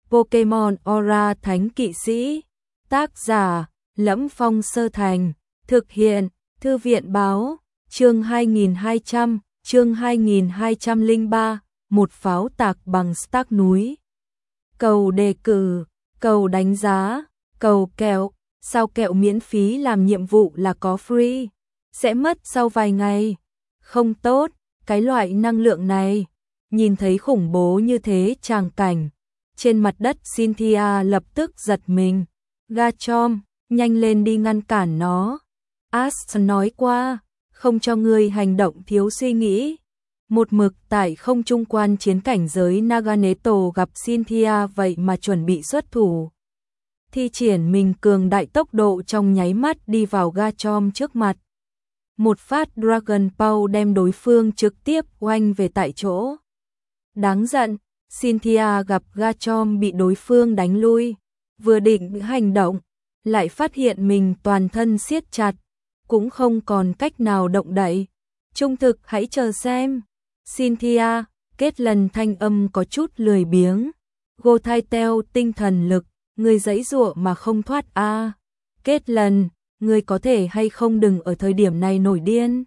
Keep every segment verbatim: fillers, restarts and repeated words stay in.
Pokemon Aura Thánh Kỵ Sĩ. Tác giả: Lẫm Phong Sơ Thành. Thực hiện: Thư viện báo. Chương hai nghìn hai trăm, chương hai nghìn hai trăm lẻ ba, một pháo tạc bằng Stark núi. Cầu đề cử, cầu đánh giá, cầu kẹo, sao kẹo miễn phí làm nhiệm vụ là có free, sẽ mất sau vài ngày. Không tốt, cái loại năng lượng này. Nhìn thấy khủng bố như thế tràng cảnh, trên mặt đất Cynthia lập tức giật mình. Garchomp, nhanh lên đi ngăn cản nó. Ash nói qua, không cho ngươi hành động thiếu suy nghĩ. Một mực tại không trung quan chiến cảnh giới Naganeto gặp Cynthia vậy mà chuẩn bị xuất thủ. Thi triển mình cường đại tốc độ trong nháy mắt đi vào Garchomp trước mặt. Một phát Dragon Ball đem đối phương trực tiếp oanh về tại chỗ. Đáng giận, Cynthia gặp Garchomp bị đối phương đánh lui, vừa định hành động, lại phát hiện mình toàn thân siết chặt, cũng không còn cách nào động đậy. Trung thực hãy chờ xem. Cynthia, kết lần thanh âm có chút lười biếng. Gothitelle tinh thần lực, người giãy giụa mà không thoát a. À. Kết lần, người có thể hay không đừng ở thời điểm này nổi điên.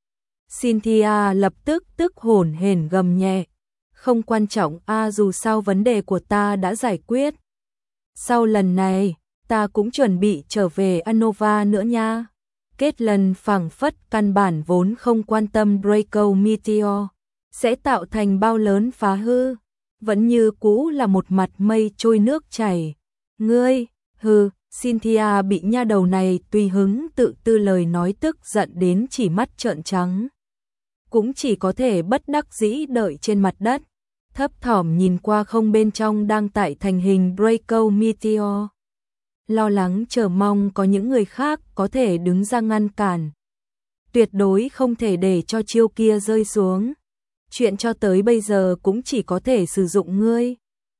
Cynthia lập tức tức hổn hển gầm nhẹ. Không quan trọng a à, dù sao vấn đề của ta đã giải quyết. Sau lần này, ta cũng chuẩn bị trở về Unova nữa nha. Kết lần phảng phất căn bản vốn không quan tâm Draco Meteor sẽ tạo thành bao lớn phá hư, vẫn như cũ là một mặt mây trôi nước chảy. Ngươi, hừ, Cynthia bị nha đầu này tùy hứng tự tư lời nói tức giận đến chỉ mắt trợn trắng. Cũng chỉ có thể bất đắc dĩ đợi trên mặt đất, thấp thỏm nhìn qua không bên trong đang tại thành hình Draco Meteor. Lo lắng chờ mong có những người khác có thể đứng ra ngăn cản. Tuyệt đối không thể để cho chiêu kia rơi xuống. Chuyện cho tới bây giờ cũng chỉ có thể sử dụng ngươi.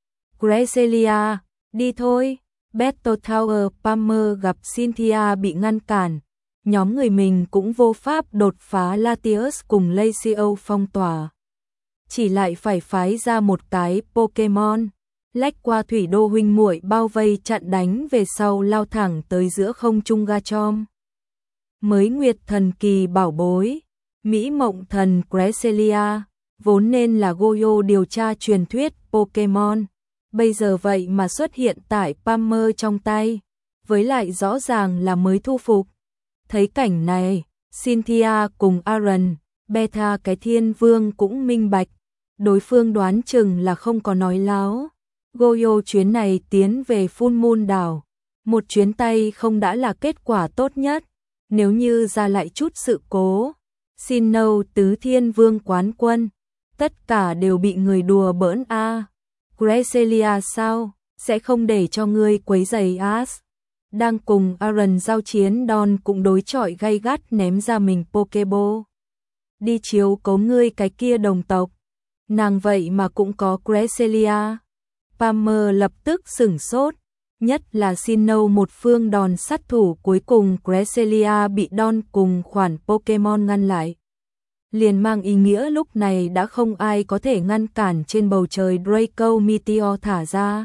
Cresselia, đi thôi. Battle Tower Palmer gặp Cynthia bị ngăn cản. Nhóm người mình cũng vô pháp đột phá Latios cùng Lacio phong tỏa. Chỉ lại phải phái ra một cái Pokemon. Lách qua thủy đô huynh muội bao vây chặn đánh về sau lao thẳng tới giữa không trung Garchomp. Mới nguyệt thần kỳ bảo bối, Mỹ mộng thần Cresselia, vốn nên là Goyo điều tra truyền thuyết Pokemon, bây giờ vậy mà xuất hiện tại Palmer trong tay, với lại rõ ràng là mới thu phục. Thấy cảnh này, Cynthia cùng Aaron, Beta cái thiên vương cũng minh bạch, đối phương đoán chừng là không có nói láo. Goyo chuyến này tiến về Full Moon đảo, một chuyến tay không đã là kết quả tốt nhất, nếu như ra lại chút sự cố. Sinnoh tứ thiên vương quán quân, tất cả đều bị người đùa bỡn a. À. Cresselia sao, sẽ không để cho ngươi quấy rầy Ash. Đang cùng Aaron giao chiến Don cũng đối chọi gay gắt ném ra mình Pokeball. Đi chiếu cố ngươi cái kia đồng tộc. Nàng vậy mà cũng có Cresselia. Palmer lập tức sửng sốt, nhất là Sinnoh một phương đòn sát thủ cuối cùng Cresselia bị Don cùng khoản Pokemon ngăn lại. Liền mang ý nghĩa lúc này đã không ai có thể ngăn cản trên bầu trời Draco Meteor thả ra.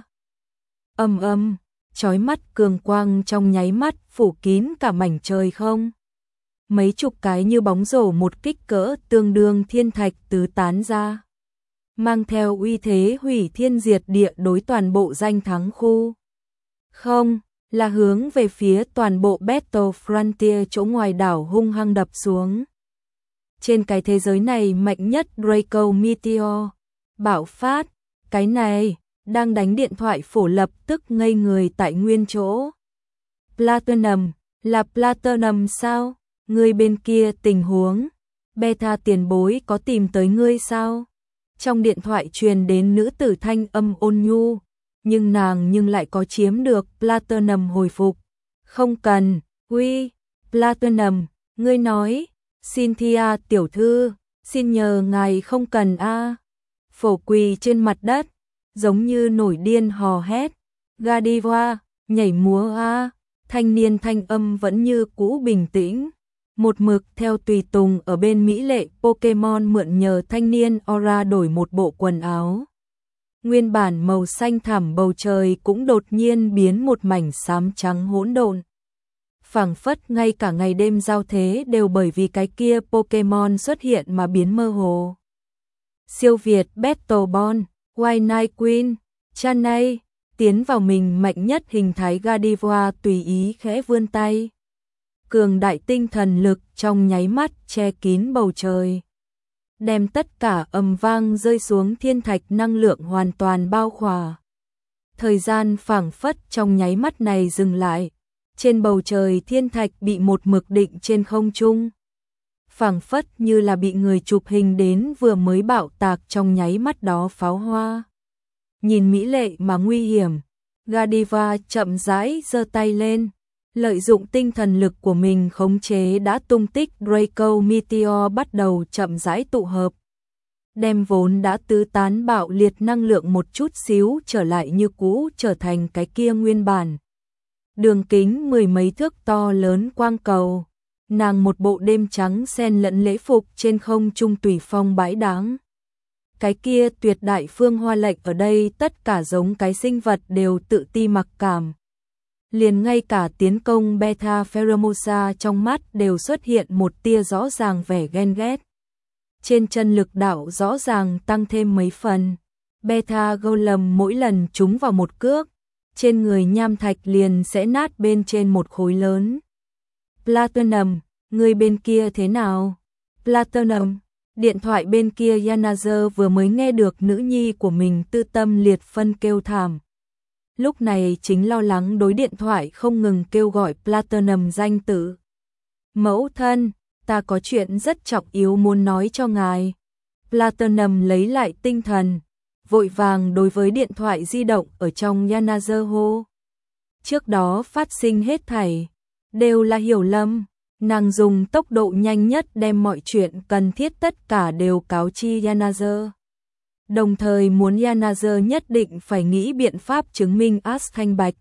Âm âm, chói mắt cường quang trong nháy mắt phủ kín cả mảnh trời không. Mấy chục cái như bóng rổ một kích cỡ tương đương thiên thạch tứ tán ra, mang theo uy thế hủy thiên diệt địa đối toàn bộ danh thắng khu. Không, là hướng về phía toàn bộ Battle Frontier chỗ ngoài đảo hung hăng đập xuống. Trên cái thế giới này mạnh nhất Draco Meteor bạo phát, cái này đang đánh điện thoại phổ lập tức ngây người tại nguyên chỗ. Platinum, là Platinum sao? Người bên kia tình huống, Beta tiền bối có tìm tới ngươi sao? Trong điện thoại truyền đến nữ tử thanh âm ôn nhu, nhưng nàng nhưng lại có chiếm được Platinum hồi phục. Không cần, uy, Platinum, ngươi nói, Cynthia tiểu thư, xin nhờ ngài không cần a. À. Phổ quỳ trên mặt đất, giống như nổi điên hò hét, Godiva, nhảy múa a. À. Thanh niên thanh âm vẫn như cũ bình tĩnh. Một mực theo tùy tùng ở bên mỹ lệ Pokemon mượn nhờ thanh niên Aura đổi một bộ quần áo. Nguyên bản màu xanh thẳm bầu trời cũng đột nhiên biến một mảnh xám trắng hỗn độn. Phảng phất ngay cả ngày đêm giao thế đều bởi vì cái kia Pokemon xuất hiện mà biến mơ hồ. Siêu Việt Battle Ball, White Knight Queen, Chanay, tiến vào mình mạnh nhất hình thái Gardevoir tùy ý khẽ vươn tay. Cường đại tinh thần lực trong nháy mắt che kín bầu trời. Đem tất cả ầm vang rơi xuống thiên thạch năng lượng hoàn toàn bao khỏa. Thời gian phảng phất trong nháy mắt này dừng lại. Trên bầu trời thiên thạch bị một mực định trên không trung. Phảng phất như là bị người chụp hình đến vừa mới bạo tạc trong nháy mắt đó pháo hoa. Nhìn mỹ lệ mà nguy hiểm, Gardevoir chậm rãi giơ tay lên, lợi dụng tinh thần lực của mình khống chế đã tung tích Draco Meteor bắt đầu chậm rãi tụ hợp. Đem vốn đã tứ tán bạo liệt năng lượng một chút xíu trở lại như cũ trở thành cái kia nguyên bản. Đường kính mười mấy thước to lớn quang cầu, nàng một bộ đêm trắng xen lẫn lễ phục trên không trung tùy phong bãi đáng. Cái kia tuyệt đại phương hoa lệnh ở đây tất cả giống cái sinh vật đều tự ti mặc cảm. Liền ngay cả tiến công Beta Pheromosa trong mắt đều xuất hiện một tia rõ ràng vẻ ghen ghét. Trên chân lực đạo rõ ràng tăng thêm mấy phần. Beta Golem mỗi lần trúng vào một cước, trên người nham thạch liền sẽ nát bên trên một khối lớn. Platinum, người bên kia thế nào? Platinum, điện thoại bên kia Yanazer vừa mới nghe được nữ nhi của mình tư tâm liệt phân kêu thảm. Lúc này chính lo lắng đối điện thoại không ngừng kêu gọi Platinum danh tự. Mẫu thân, ta có chuyện rất trọng yếu muốn nói cho ngài. Platinum lấy lại tinh thần, vội vàng đối với điện thoại di động ở trong Yanazer hô. Trước đó phát sinh hết thảy, đều là hiểu lầm. Nàng dùng tốc độ nhanh nhất đem mọi chuyện cần thiết tất cả đều cáo chi Yanazer. Đồng thời muốn Yanazer nhất định phải nghĩ biện pháp chứng minh Ash thanh bạch.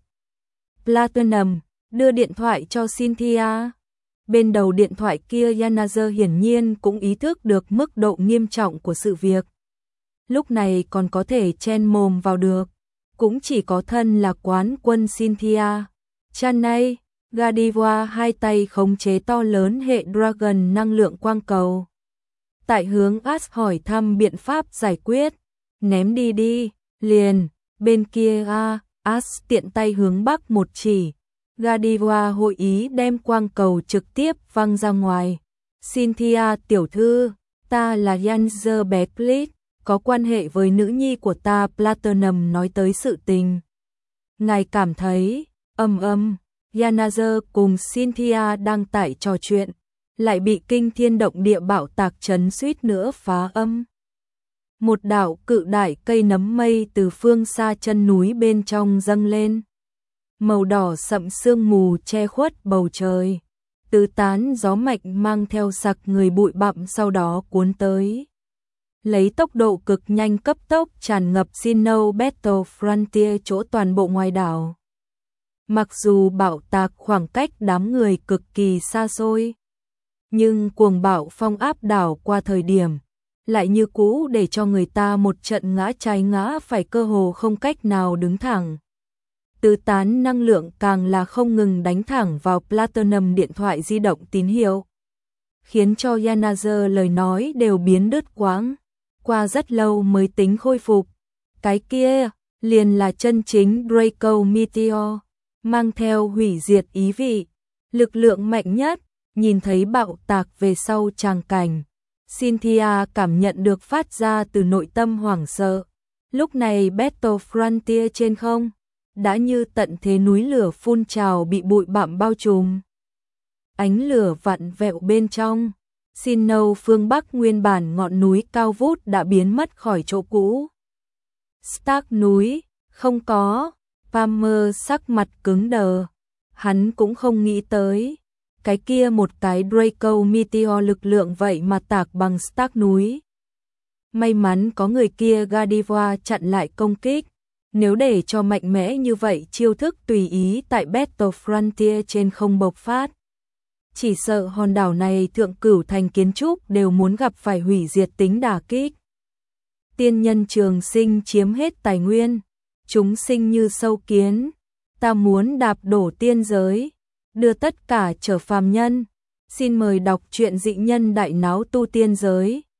Platinum, đưa điện thoại cho Cynthia. Bên đầu điện thoại kia Yanazer hiển nhiên cũng ý thức được mức độ nghiêm trọng của sự việc. Lúc này còn có thể chen mồm vào được, cũng chỉ có thân là quán quân Cynthia. Chanay, Gardevoir hai tay khống chế to lớn hệ Dragon năng lượng quang cầu. Tại hướng Ash hỏi thăm biện pháp giải quyết, ném đi đi, liền, bên kia a, Ash tiện tay hướng bắc một chỉ. Gardevoir hội ý đem quang cầu trực tiếp văng ra ngoài. Cynthia tiểu thư, ta là Yanazer Beckley, có quan hệ với nữ nhi của ta. Platinum nói tới sự tình. Ngài cảm thấy, âm âm, Yanazer cùng Cynthia đang tại trò chuyện, lại bị kinh thiên động địa bạo tạc chấn suýt nữa phá âm. Một đạo cự đại cây nấm mây từ phương xa chân núi bên trong dâng lên. Màu đỏ sậm sương mù che khuất bầu trời. Tứ tán gió mạnh mang theo sặc người bụi bặm sau đó cuốn tới. Lấy tốc độ cực nhanh cấp tốc tràn ngập Sinnoh Battle Frontier chỗ toàn bộ ngoài đảo. Mặc dù bạo tạc khoảng cách đám người cực kỳ xa xôi, nhưng cuồng bạo phong áp đảo qua thời điểm, lại như cũ để cho người ta một trận ngã trái ngã phải cơ hồ không cách nào đứng thẳng. Tứ tán năng lượng càng là không ngừng đánh thẳng vào Platinum điện thoại di động tín hiệu, khiến cho Yanazer lời nói đều biến đứt quãng, qua rất lâu mới tính khôi phục. Cái kia, liền là chân chính Draco Meteor, mang theo hủy diệt ý vị, lực lượng mạnh nhất. Nhìn thấy bạo tạc về sau tràng cảnh, Cynthia cảm nhận được phát ra từ nội tâm hoảng sợ. Lúc này Battle Frontier trên không đã như tận thế núi lửa phun trào bị bụi bặm bao trùm. Ánh lửa vặn vẹo bên trong, Sinnoh phương Bắc nguyên bản ngọn núi cao vút đã biến mất khỏi chỗ cũ. Stark núi, không có. Palmer sắc mặt cứng đờ, hắn cũng không nghĩ tới. Cái kia một cái Draco Meteor lực lượng vậy mà tạc bằng Stark núi. May mắn có người kia Gardevoir chặn lại công kích. Nếu để cho mạnh mẽ như vậy chiêu thức tùy ý tại Battle Frontier trên không bộc phát, chỉ sợ hòn đảo này thượng cửu thành kiến trúc đều muốn gặp phải hủy diệt tính đả kích. tiên nhân trường sinh chiếm hết tài nguyên, chúng sinh như sâu kiến, ta muốn đạp đổ tiên giới, đưa tất cả trở phàm nhân. Xin mời đọc truyện Dị Nhân Đại Náo Tu Tiên Giới.